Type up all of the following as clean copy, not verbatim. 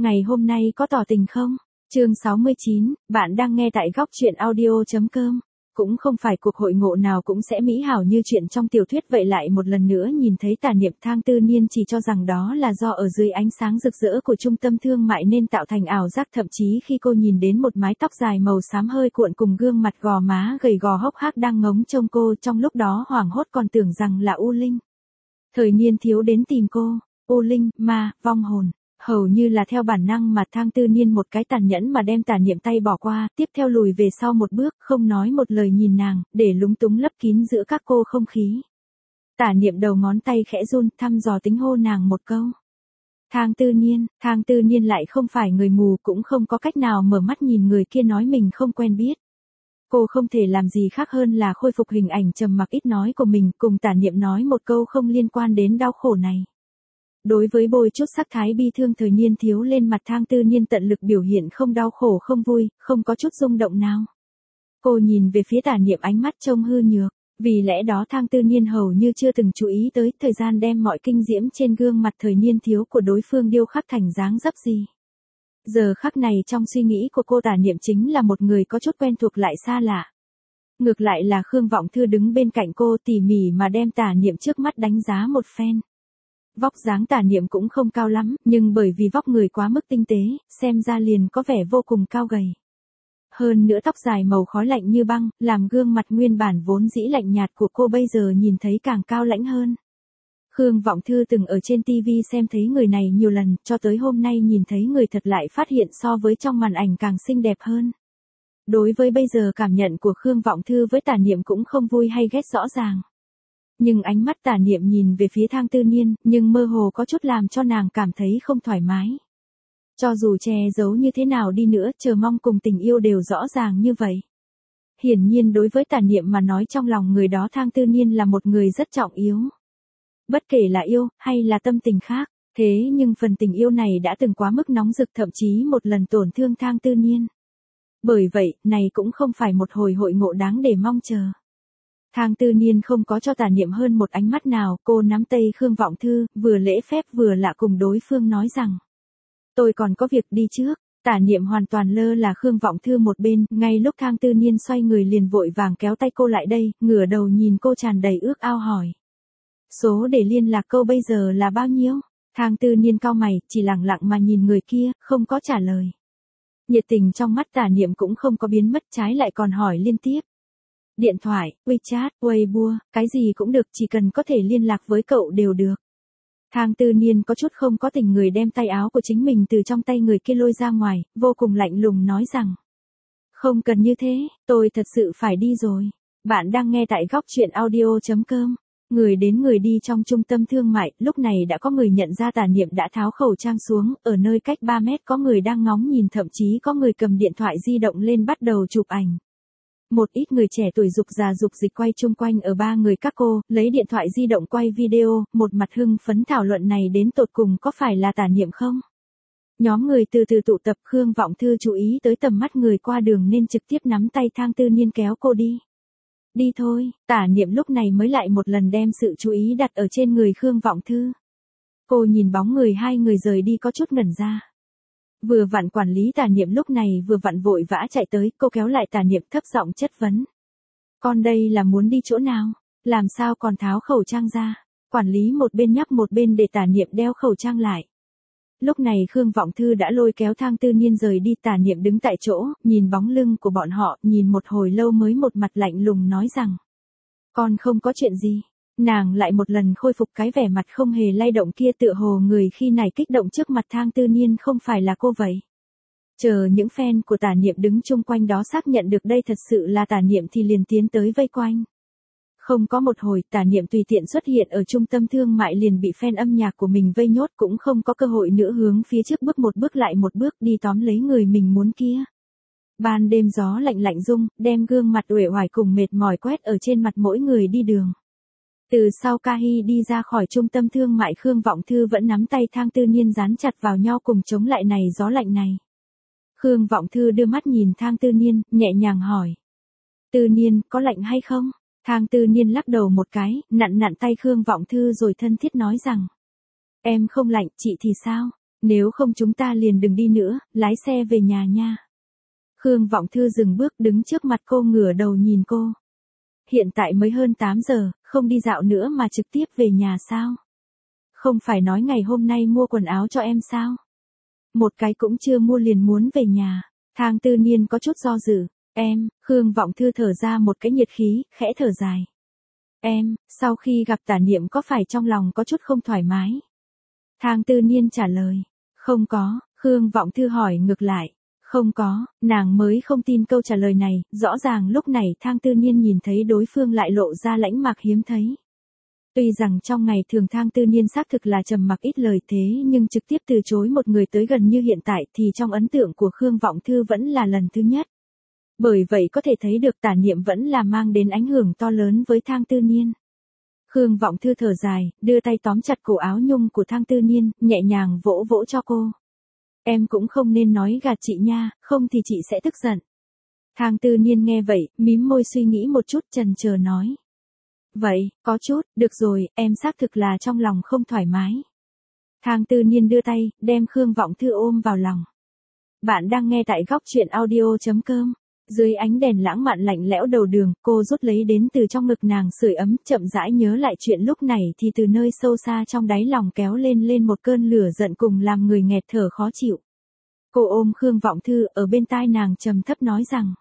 ngày hôm nay có tỏ tình không? Chương 69, bạn đang nghe tại góc truyện audio.com. Cũng không phải cuộc hội ngộ nào cũng sẽ mỹ hảo như chuyện trong tiểu thuyết, vậy lại một lần nữa nhìn thấy Tả Niệm. Thang Tư Niên chỉ cho rằng đó là do ở dưới ánh sáng rực rỡ của trung tâm thương mại nên tạo thành ảo giác, thậm chí khi cô nhìn đến một mái tóc dài màu xám hơi cuộn cùng gương mặt gò má gầy gò hốc hác đang ngóng trông cô, trong lúc đó hoảng hốt còn tưởng rằng là U Linh. Thời Niên Thiếu đến tìm cô. U Linh, ma, vong hồn. Hầu như là theo bản năng mà Thang Tư Niên một cái tàn nhẫn mà đem Tả Niệm tay bỏ qua, tiếp theo lùi về sau một bước, không nói một lời nhìn nàng, để lúng túng lấp kín giữa các cô không khí. Tả Niệm đầu ngón tay khẽ run, thăm dò tính hô nàng một câu. Thang Tư Niên lại không phải người mù, cũng không có cách nào mở mắt nhìn người kia nói mình không quen biết. Cô không thể làm gì khác hơn là khôi phục hình ảnh trầm mặc ít nói của mình, cùng Tả Niệm nói một câu không liên quan đến đau khổ này. Đối với bôi chút sắc thái bi thương Thời Niên Thiếu lên mặt, Thang Tư Niên tận lực biểu hiện không đau khổ không vui, không có chút rung động nào. Cô nhìn về phía Tả Niệm, ánh mắt trông hư nhược, vì lẽ đó Thang Tư Niên hầu như chưa từng chú ý tới thời gian đem mọi kinh diễm trên gương mặt Thời Niên Thiếu của đối phương điêu khắc thành dáng dấp gì. Giờ khắc này trong suy nghĩ của cô, Tả Niệm chính là một người có chút quen thuộc lại xa lạ. Ngược lại là Khương Vọng Thư đứng bên cạnh cô tỉ mỉ mà đem Tả Niệm trước mắt đánh giá một phen. Vóc dáng Tả Niệm cũng không cao lắm, nhưng bởi vì vóc người quá mức tinh tế, xem ra liền có vẻ vô cùng cao gầy. Hơn nữa tóc dài màu khói lạnh như băng, làm gương mặt nguyên bản vốn dĩ lạnh nhạt của cô bây giờ nhìn thấy càng cao lãnh hơn. Khương Vọng Thư từng ở trên TV xem thấy người này nhiều lần, cho tới hôm nay nhìn thấy người thật lại phát hiện so với trong màn ảnh càng xinh đẹp hơn. Đối với bây giờ cảm nhận của Khương Vọng Thư với Tả Niệm cũng không vui hay ghét rõ ràng. Nhưng ánh mắt Tả Niệm nhìn về phía Thang Tư Niên, nhưng mơ hồ có chút làm cho nàng cảm thấy không thoải mái. Cho dù che giấu như thế nào đi nữa, chờ mong cùng tình yêu đều rõ ràng như vậy. Hiển nhiên đối với Tả Niệm mà nói, trong lòng người đó Thang Tư Niên là một người rất trọng yếu. Bất kể là yêu, hay là tâm tình khác, thế nhưng phần tình yêu này đã từng quá mức nóng rực, thậm chí một lần tổn thương Thang Tư Niên. Bởi vậy, này cũng không phải một hồi hội ngộ đáng để mong chờ. Thang Tư Niên không có cho Tả Niệm hơn một ánh mắt nào, cô nắm tay Khương Vọng Thư, vừa lễ phép vừa lạ cùng đối phương nói rằng. Tôi còn có việc đi trước. Tả Niệm hoàn toàn lơ là Khương Vọng Thư một bên, ngay lúc Thang Tư Niên xoay người liền vội vàng kéo tay cô lại đây, ngửa đầu nhìn cô tràn đầy ước ao hỏi. Số để liên lạc cô bây giờ là bao nhiêu? Thang Tư Niên cau mày, chỉ lặng lặng mà nhìn người kia, không có trả lời. Nhiệt tình trong mắt Tả Niệm cũng không có biến mất, trái lại còn hỏi liên tiếp. Điện thoại, WeChat, Weibo, cái gì cũng được, chỉ cần có thể liên lạc với cậu đều được. Thang Tư Niên có chút không có tình người đem tay áo của chính mình từ trong tay người kia lôi ra ngoài, vô cùng lạnh lùng nói rằng. Không cần như thế, tôi thật sự phải đi rồi. Bạn đang nghe tại góc truyện audio.com. Người đến người đi trong trung tâm thương mại, lúc này đã có người nhận ra Tả Niệm đã tháo khẩu trang xuống, ở nơi cách 3 mét có người đang ngóng nhìn, thậm chí có người cầm điện thoại di động lên bắt đầu chụp ảnh. Một ít người trẻ tuổi dục già dục dịch quay chung quanh ở ba người các cô, lấy điện thoại di động quay video, một mặt hưng phấn thảo luận này đến tột cùng có phải là Tả Niệm không? Nhóm người từ từ tụ tập, Khương Vọng Thư chú ý tới tầm mắt người qua đường nên trực tiếp nắm tay Thang Tư Niên kéo cô đi. Đi thôi, Tả Niệm lúc này mới lại một lần đem sự chú ý đặt ở trên người Khương Vọng Thư. Cô nhìn bóng người hai người rời đi có chút ngẩn ra. Vừa vặn quản lý Tả Niệm lúc này vừa vặn vội vã chạy tới, cô kéo lại Tả Niệm thấp giọng chất vấn. Con đây là muốn đi chỗ nào? Làm sao còn tháo khẩu trang ra? Quản lý một bên nhắc một bên để Tả Niệm đeo khẩu trang lại. Lúc này Khương Vọng Thư đã lôi kéo Thang Tư Niên rời đi, Tả Niệm đứng tại chỗ, nhìn bóng lưng của bọn họ, nhìn một hồi lâu mới một mặt lạnh lùng nói rằng. Con không có chuyện gì. Nàng lại một lần khôi phục cái vẻ mặt không hề lay động kia, tựa hồ người khi này kích động trước mặt Thang Tư Niên không phải là cô vậy. Chờ những fan của Tả Niệm đứng chung quanh đó xác nhận được đây thật sự là Tả Niệm thì liền tiến tới vây quanh. Không có một hồi, Tả Niệm tùy tiện xuất hiện ở trung tâm thương mại liền bị fan âm nhạc của mình vây nhốt, cũng không có cơ hội nữa hướng phía trước bước một bước lại một bước đi tóm lấy người mình muốn kia. Ban đêm gió lạnh lạnh rung, đem gương mặt uể oải cùng mệt mỏi quét ở trên mặt mỗi người đi đường. Từ sau Kahi đi ra khỏi trung tâm thương mại, Khương Vọng Thư vẫn nắm tay Thang Tư Niên dán chặt vào nhau cùng chống lại này gió lạnh này. Khương Vọng Thư đưa mắt nhìn Thang Tư Niên, nhẹ nhàng hỏi. Tư Niên, có lạnh hay không? Thang Tư Niên lắc đầu một cái, nặn nặn tay Khương Vọng Thư rồi thân thiết nói rằng. Em không lạnh, chị thì sao? Nếu không chúng ta liền đừng đi nữa, lái xe về nhà nha. Khương Vọng Thư dừng bước đứng trước mặt cô ngửa đầu nhìn cô. Hiện tại mới hơn 8 giờ, không đi dạo nữa mà trực tiếp về nhà sao? Không phải nói ngày hôm nay mua quần áo cho em sao? Một cái cũng chưa mua liền muốn về nhà. Thang Tư Niên có chút do dự. Em, Khương Vọng Thư thở ra một cái nhiệt khí, khẽ thở dài. Em, sau khi gặp Tả Niệm có phải trong lòng có chút không thoải mái? Thang Tư Niên trả lời. Không có, Khương Vọng Thư hỏi ngược lại. Không có, nàng mới không tin câu trả lời này, rõ ràng lúc này Thang Tư Niên nhìn thấy đối phương lại lộ ra lãnh mạc hiếm thấy. Tuy rằng trong ngày thường Thang Tư Niên xác thực là trầm mặc ít lời thế nhưng trực tiếp từ chối một người tới gần như hiện tại thì trong ấn tượng của Khương Vọng Thư vẫn là lần thứ nhất. Bởi vậy có thể thấy được Tả Niệm vẫn là mang đến ảnh hưởng to lớn với Thang Tư Niên. Khương Vọng Thư thở dài, đưa tay tóm chặt cổ áo nhung của Thang Tư Niên, nhẹ nhàng vỗ vỗ cho cô. Em cũng không nên nói gạt chị nha, không thì chị sẽ tức giận. Thang Tư Niên nghe vậy, mím môi suy nghĩ một chút chần chờ nói. Vậy, có chút, được rồi, em xác thực là trong lòng không thoải mái. Thang Tư Niên đưa tay, đem Khương Vọng Thư ôm vào lòng. Bạn đang nghe tại góc truyện audio.com. Dưới ánh đèn lãng mạn lạnh lẽo đầu đường, cô rút lấy đến từ trong ngực nàng sưởi ấm, chậm rãi nhớ lại chuyện lúc này thì từ nơi sâu xa trong đáy lòng kéo lên một cơn lửa giận cùng làm người nghẹt thở khó chịu. Cô ôm Khương Vọng Thư ở bên tai nàng trầm thấp nói rằng.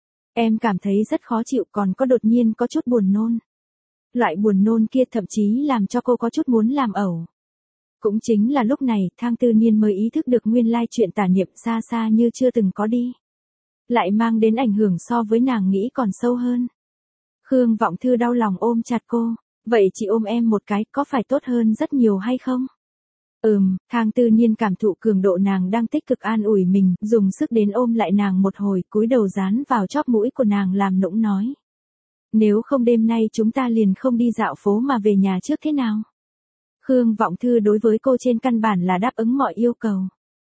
Em cảm thấy rất khó chịu còn có đột nhiên có chút buồn nôn. Loại buồn nôn kia thậm chí làm cho cô có chút muốn làm ẩu. Cũng chính là lúc này Thang Tư Niên mới ý thức được nguyên lai chuyện Tả Niệm xa xa như chưa từng có đi. Lại mang đến ảnh hưởng so với nàng nghĩ còn sâu hơn. Khương Vọng Thư đau lòng ôm chặt cô. Vậy chị ôm em một cái có phải tốt hơn rất nhiều hay không? Thang Tư Niên cảm thụ cường độ nàng đang tích cực an ủi mình, dùng sức đến ôm lại nàng một hồi, cúi đầu dán vào chóp mũi của nàng làm nũng nói. Nếu không đêm nay chúng ta liền không đi dạo phố mà về nhà trước thế nào? Khương Vọng Thư đối với cô trên căn bản là đáp ứng mọi yêu cầu.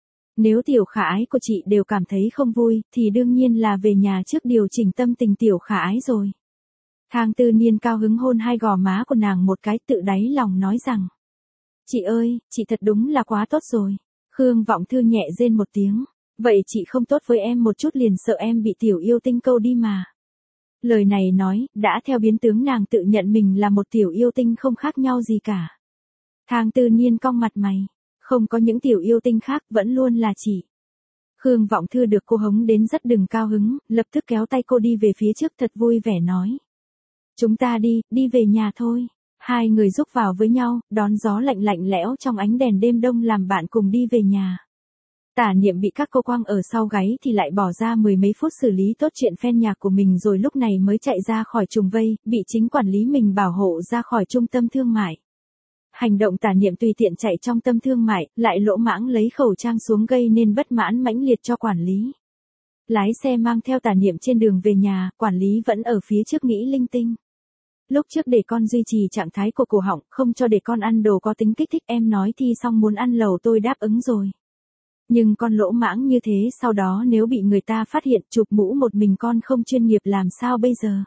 Nếu tiểu khả ái của chị đều cảm thấy không vui, thì đương nhiên là về nhà trước điều chỉnh tâm tình tiểu khả ái rồi. Thang Tư Niên cao hứng hôn hai gò má của nàng một cái tự đáy lòng nói rằng. Chị ơi, chị thật đúng là quá tốt rồi. Khương Vọng Thư nhẹ rên một tiếng. Vậy chị không tốt với em một chút liền sợ em bị tiểu yêu tinh câu đi mà. Lời này nói, đã theo biến tướng nàng tự nhận mình là một tiểu yêu tinh không khác nhau gì cả. Thang Tư Niên cong mặt mày. Không có những tiểu yêu tinh khác, vẫn luôn là chị. Khương Vọng Thư được cô hống đến rất đừng cao hứng, lập tức kéo tay cô đi về phía trước thật vui vẻ nói. Chúng ta đi về nhà thôi. Hai người rúc vào với nhau, đón gió lạnh lạnh lẽo trong ánh đèn đêm đông làm bạn cùng đi về nhà. Tả Niệm bị các cô quăng ở sau gáy thì lại bỏ ra mười mấy phút xử lý tốt chuyện phen nhạc của mình rồi lúc này mới chạy ra khỏi trùng vây, bị chính quản lý mình bảo hộ ra khỏi trung tâm thương mại. Hành động Tả Niệm tùy tiện chạy trong tâm thương mại, lại lỗ mãng lấy khẩu trang xuống gây nên bất mãn mãnh liệt cho quản lý. Lái xe mang theo Tả Niệm trên đường về nhà, quản lý vẫn ở phía trước nghĩ linh tinh. Lúc trước để con duy trì trạng thái của cổ họng, không cho để con ăn đồ có tính kích thích, em nói thi xong muốn ăn lẩu tôi đáp ứng rồi. Nhưng con lỗ mãng như thế sau đó nếu bị người ta phát hiện chụp mũ một mình con không chuyên nghiệp làm sao bây giờ?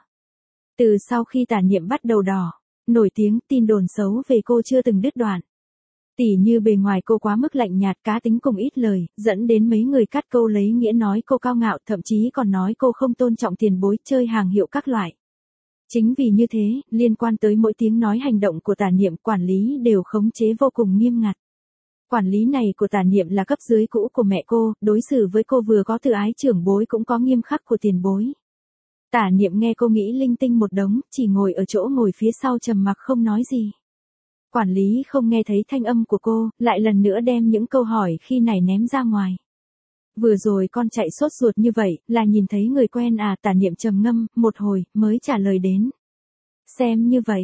Từ sau khi Tả Niệm bắt đầu đỏ, nổi tiếng tin đồn xấu về cô chưa từng đứt đoạn. Tỉ như bề ngoài cô quá mức lạnh nhạt cá tính cùng ít lời, dẫn đến mấy người cắt câu lấy nghĩa nói cô cao ngạo thậm chí còn nói cô không tôn trọng tiền bối chơi hàng hiệu các loại. Chính vì như thế, liên quan tới mỗi tiếng nói hành động của Tả Niệm quản lý đều khống chế vô cùng nghiêm ngặt. Quản lý này của Tả Niệm là cấp dưới cũ của mẹ cô, đối xử với cô vừa có từ ái trưởng bối cũng có nghiêm khắc của tiền bối. Tả Niệm nghe cô nghĩ linh tinh một đống, chỉ ngồi ở chỗ ngồi phía sau trầm mặc không nói gì. Quản lý không nghe thấy thanh âm của cô, lại lần nữa đem những câu hỏi khi này ném ra ngoài. Vừa rồi con chạy sốt ruột như vậy, là nhìn thấy người quen à? Tả Niệm trầm ngâm, một hồi, mới trả lời đến. Xem như vậy,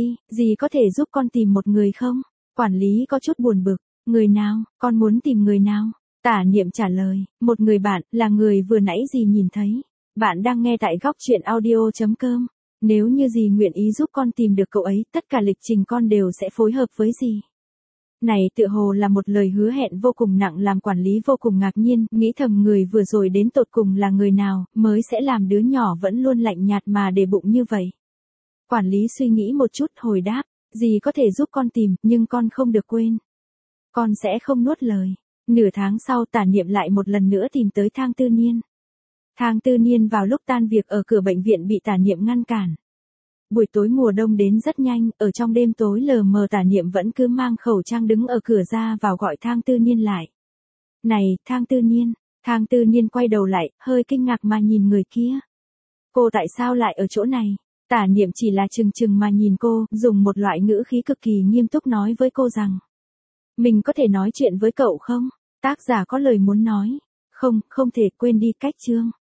dì có thể giúp con tìm một người không? Quản lý có chút buồn bực, người nào, con muốn tìm người nào? Tả Niệm trả lời, một người bạn, là người vừa nãy dì nhìn thấy. Bạn đang nghe tại góc truyện audio.com. Nếu như dì nguyện ý giúp con tìm được cậu ấy, tất cả lịch trình con đều sẽ phối hợp với dì. Này tựa hồ là một lời hứa hẹn vô cùng nặng làm quản lý vô cùng ngạc nhiên, nghĩ thầm người vừa rồi đến tột cùng là người nào, mới sẽ làm đứa nhỏ vẫn luôn lạnh nhạt mà để bụng như vậy. Quản lý suy nghĩ một chút hồi đáp, dì có thể giúp con tìm, nhưng con không được quên. Con sẽ không nuốt lời. Nửa tháng sau Tả Niệm lại một lần nữa tìm tới Thang Tư Niên. Thang Tư Niên vào lúc tan việc ở cửa bệnh viện bị Tả Niệm ngăn cản. Buổi tối mùa đông đến rất nhanh, ở trong đêm tối lờ mờ Tả Niệm vẫn cứ mang khẩu trang đứng ở cửa ra vào gọi Thang Tư Niên lại. Này, Thang Tư Niên. Thang Tư Niên quay đầu lại, hơi kinh ngạc mà nhìn người kia. Cô tại sao lại ở chỗ này? Tả Niệm chỉ là chừng chừng mà nhìn cô, dùng một loại ngữ khí cực kỳ nghiêm túc nói với cô rằng. Mình có thể nói chuyện với cậu không? Tác giả có lời muốn nói. Không, không thể, quên đi, cách chương.